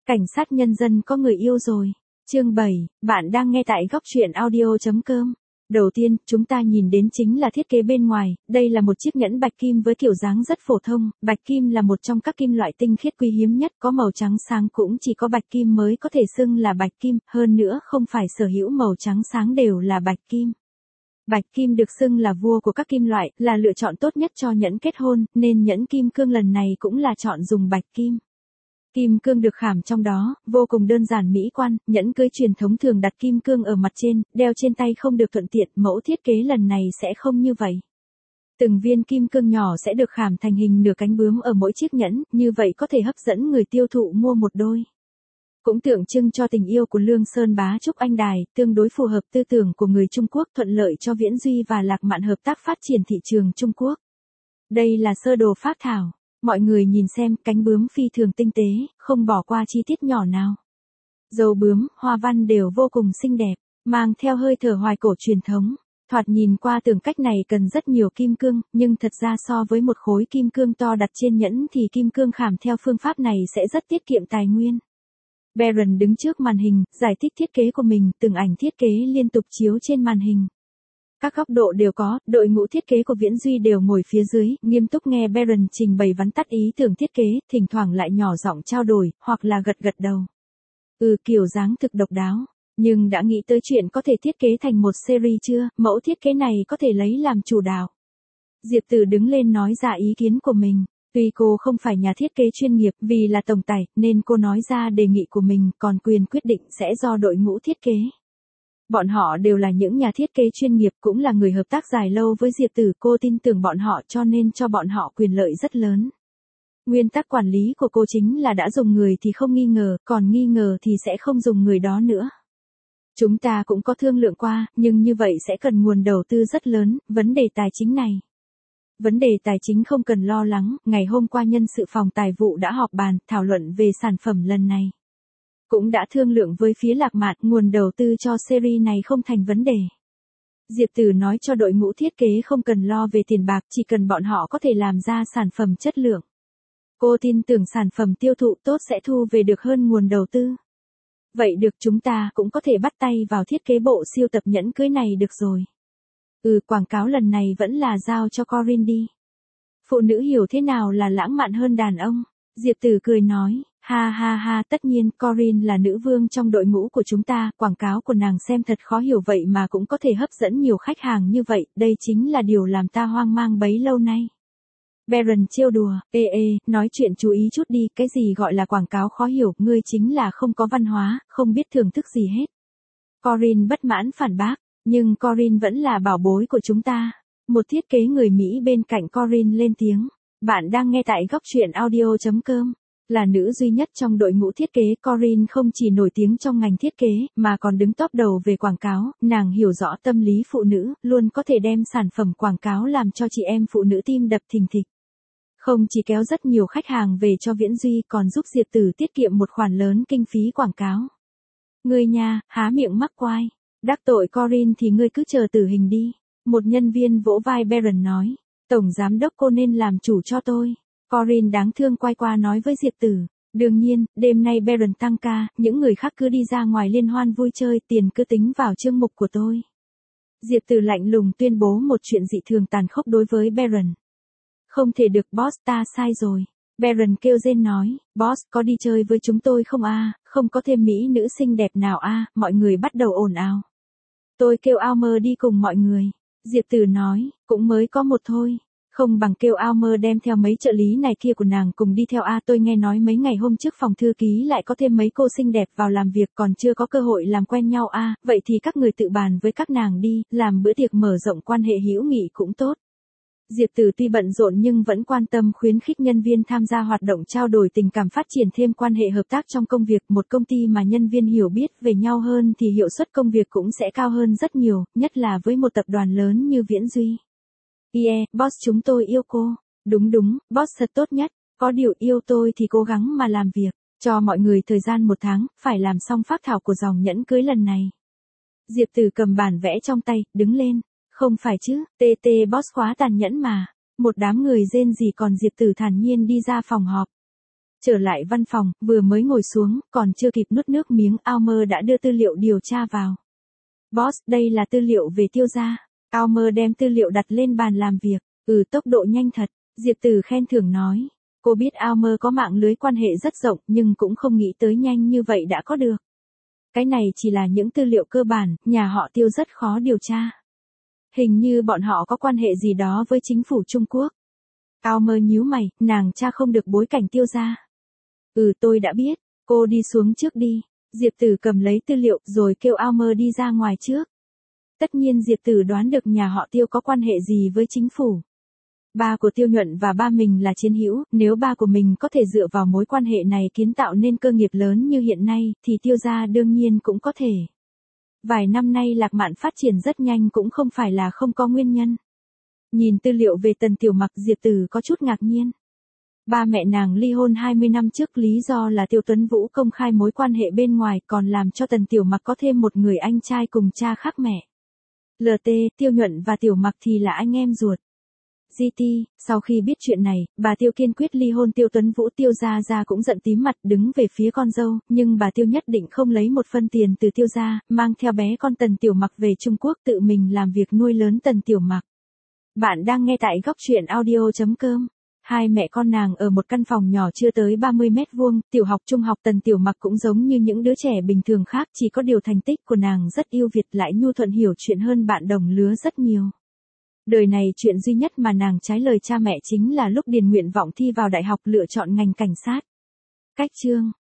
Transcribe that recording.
Cảnh sát nhân dân có người yêu rồi. Chương 7, bạn đang nghe tại góc truyện audio.com. Đầu tiên, chúng ta nhìn đến chính là thiết kế bên ngoài, đây là một chiếc nhẫn bạch kim với kiểu dáng rất phổ thông, bạch kim là một trong các kim loại tinh khiết quý hiếm nhất, có màu trắng sáng cũng chỉ có bạch kim mới có thể xưng là bạch kim, hơn nữa không phải sở hữu màu trắng sáng đều là bạch kim. Bạch kim được xưng là vua của các kim loại, là lựa chọn tốt nhất cho nhẫn kết hôn, nên nhẫn kim cương lần này cũng là chọn dùng bạch kim. Kim cương được khảm trong đó, vô cùng đơn giản mỹ quan, nhẫn cưới truyền thống thường đặt kim cương ở mặt trên, đeo trên tay không được thuận tiện, mẫu thiết kế lần này sẽ không như vậy. Từng viên kim cương nhỏ sẽ được khảm thành hình nửa cánh bướm ở mỗi chiếc nhẫn, như vậy có thể hấp dẫn người tiêu thụ mua một đôi. Cũng tượng trưng cho tình yêu của Lương Sơn Bá Trúc Anh Đài, tương đối phù hợp tư tưởng của người Trung Quốc, thuận lợi cho Viễn Duy và Lạc Mạn hợp tác phát triển thị trường Trung Quốc. Đây là sơ đồ phác thảo. Mọi người nhìn xem, cánh bướm phi thường tinh tế, không bỏ qua chi tiết nhỏ nào. Dấu bướm, hoa văn đều vô cùng xinh đẹp, mang theo hơi thở hoài cổ truyền thống. Thoạt nhìn qua tưởng cách này cần rất nhiều kim cương, nhưng thật ra so với một khối kim cương to đặt trên nhẫn thì kim cương khảm theo phương pháp này sẽ rất tiết kiệm tài nguyên. Baron đứng trước màn hình, giải thích thiết kế của mình, từng ảnh thiết kế liên tục chiếu trên màn hình. Các góc độ đều có, đội ngũ thiết kế của Viễn Duy đều ngồi phía dưới, nghiêm túc nghe Baron trình bày vắn tắt ý tưởng thiết kế, thỉnh thoảng lại nhỏ giọng trao đổi, hoặc là gật gật đầu. Kiểu dáng thực độc đáo. Nhưng đã nghĩ tới chuyện có thể thiết kế thành một series chưa, mẫu thiết kế này có thể lấy làm chủ đạo. Diệp Tử đứng lên nói ra ý kiến của mình. Tuy cô không phải nhà thiết kế chuyên nghiệp vì là tổng tài, nên cô nói ra đề nghị của mình, còn quyền quyết định sẽ do đội ngũ thiết kế. Bọn họ đều là những nhà thiết kế chuyên nghiệp, cũng là người hợp tác dài lâu với Diệp Tử, cô tin tưởng bọn họ cho nên cho bọn họ quyền lợi rất lớn. Nguyên tắc quản lý của cô chính là đã dùng người thì không nghi ngờ, còn nghi ngờ thì sẽ không dùng người đó nữa. Chúng ta cũng có thương lượng qua, nhưng như vậy sẽ cần nguồn đầu tư rất lớn, vấn đề tài chính này. Vấn đề tài chính không cần lo lắng, ngày hôm qua nhân sự phòng tài vụ đã họp bàn, thảo luận về sản phẩm lần này. Cũng đã thương lượng với phía Lạc Mạn, nguồn đầu tư cho series này không thành vấn đề. Diệp Tử nói cho đội ngũ thiết kế không cần lo về tiền bạc, chỉ cần bọn họ có thể làm ra sản phẩm chất lượng. Cô tin tưởng sản phẩm tiêu thụ tốt sẽ thu về được hơn nguồn đầu tư. Vậy được, chúng ta cũng có thể bắt tay vào thiết kế bộ siêu tập nhẫn cưới này được rồi. Quảng cáo lần này vẫn là giao cho Corinne đi. Phụ nữ hiểu thế nào là lãng mạn hơn đàn ông. Diệp Tử cười nói, ha ha ha, tất nhiên Corinne là nữ vương trong đội ngũ của chúng ta, quảng cáo của nàng xem thật khó hiểu vậy mà cũng có thể hấp dẫn nhiều khách hàng như vậy, đây chính là điều làm ta hoang mang bấy lâu nay. Baron trêu đùa, nói chuyện chú ý chút đi, cái gì gọi là quảng cáo khó hiểu, ngươi chính là không có văn hóa, không biết thưởng thức gì hết. Corinne bất mãn phản bác, nhưng Corinne vẫn là bảo bối của chúng ta. Một thiết kế người Mỹ bên cạnh Corinne lên tiếng, bạn đang nghe tại góc truyện audio.com. Là nữ duy nhất trong đội ngũ thiết kế, Corinne không chỉ nổi tiếng trong ngành thiết kế, mà còn đứng top đầu về quảng cáo, nàng hiểu rõ tâm lý phụ nữ, luôn có thể đem sản phẩm quảng cáo làm cho chị em phụ nữ tim đập thình thịch. Không chỉ kéo rất nhiều khách hàng về cho Viễn Duy còn giúp Diệp Tử tiết kiệm một khoản lớn kinh phí quảng cáo. Ngươi nha, há miệng mắc quai. Đắc tội Corinne thì ngươi cứ chờ tử hình đi. Một nhân viên vỗ vai Baron nói, tổng giám đốc cô nên làm chủ cho tôi. Corinne đáng thương quay qua nói với Diệp Tử, đương nhiên, đêm nay Baron tăng ca, những người khác cứ đi ra ngoài liên hoan vui chơi, tiền cứ tính vào chương mục của tôi. Diệp Tử lạnh lùng tuyên bố một chuyện dị thường tàn khốc đối với Baron. Không thể được boss, ta sai rồi. Baron kêu rên nói, boss, có đi chơi với chúng tôi không a? Không có thêm mỹ nữ xinh đẹp nào a? Mọi người bắt đầu ồn ào. Tôi kêu Almer đi cùng mọi người. Diệp Tử nói, cũng mới có một thôi. Không bằng kêu Almer đem theo mấy trợ lý này kia của nàng cùng đi theo a. Tôi nghe nói mấy ngày hôm trước phòng thư ký lại có thêm mấy cô xinh đẹp vào làm việc, còn chưa có cơ hội làm quen nhau a. Vậy thì các người tự bàn với các nàng đi, làm bữa tiệc mở rộng quan hệ hữu nghị cũng tốt. Diệp Tử tuy bận rộn nhưng vẫn quan tâm khuyến khích nhân viên tham gia hoạt động trao đổi tình cảm, phát triển thêm quan hệ hợp tác trong công việc. Một công ty mà nhân viên hiểu biết về nhau hơn thì hiệu suất công việc cũng sẽ cao hơn rất nhiều, nhất là với một tập đoàn lớn như Viễn Duy. Boss, chúng tôi yêu cô. Đúng, boss thật tốt nhất. Có điều yêu tôi thì cố gắng mà làm việc. Cho mọi người thời gian 1 tháng, phải làm xong phác thảo của dòng nhẫn cưới lần này. Diệp Tử cầm bản vẽ trong tay, đứng lên. Không phải chứ, boss quá tàn nhẫn mà. Một đám người rên rỉ còn Diệp Tử thản nhiên đi ra phòng họp. Trở lại văn phòng, vừa mới ngồi xuống, còn chưa kịp nuốt nước miếng, Almer đã đưa tư liệu điều tra vào. Boss, đây là tư liệu về Tiêu gia. Almer đem tư liệu đặt lên bàn làm việc. Tốc độ nhanh thật, Diệp Tử khen thưởng nói. Cô biết Almer có mạng lưới quan hệ rất rộng nhưng cũng không nghĩ tới nhanh như vậy đã có được. Cái này chỉ là những tư liệu cơ bản, nhà họ Tiêu rất khó điều tra. Hình như bọn họ có quan hệ gì đó với chính phủ Trung Quốc. Almer nhíu mày, nàng tra không được bối cảnh Tiêu gia. Tôi đã biết, cô đi xuống trước đi. Diệp Tử cầm lấy tư liệu rồi kêu Almer đi ra ngoài trước. Tất nhiên Diệp Tử đoán được nhà họ Tiêu có quan hệ gì với chính phủ. Ba của Tiêu Nhuận và ba mình là chiến hữu, nếu ba của mình có thể dựa vào mối quan hệ này kiến tạo nên cơ nghiệp lớn như hiện nay, thì Tiêu gia đương nhiên cũng có thể. Vài năm nay Lạc Mạn phát triển rất nhanh cũng không phải là không có nguyên nhân. Nhìn tư liệu về Tần Tiểu Mặc, Diệp Tử có chút ngạc nhiên. Ba mẹ nàng ly hôn 20 năm trước, lý do là Tiêu Tuấn Vũ công khai mối quan hệ bên ngoài, còn làm cho Tần Tiểu Mặc có thêm một người anh trai cùng cha khác mẹ. LT, Tiêu Nhuận và Tiểu Mặc thì là anh em ruột. GT, sau khi biết chuyện này, bà Tiêu kiên quyết ly hôn Tiêu Tuấn Vũ. Tiêu gia cũng giận tím mặt đứng về phía con dâu, nhưng bà Tiêu nhất định không lấy một phân tiền từ Tiêu gia, mang theo bé con Tần Tiểu Mặc về Trung Quốc tự mình làm việc nuôi lớn Tần Tiểu Mặc. Bạn đang nghe tại góc truyện audio.com. Hai mẹ con nàng ở một căn phòng nhỏ chưa tới 30 mét vuông, tiểu học trung học. Tần Tiểu Mặc cũng giống như những đứa trẻ bình thường khác, chỉ có điều thành tích của nàng rất ưu việt, lại nhu thuận hiểu chuyện hơn bạn đồng lứa rất nhiều. Đời này chuyện duy nhất mà nàng trái lời cha mẹ chính là lúc điền nguyện vọng thi vào đại học lựa chọn ngành cảnh sát. Cách chương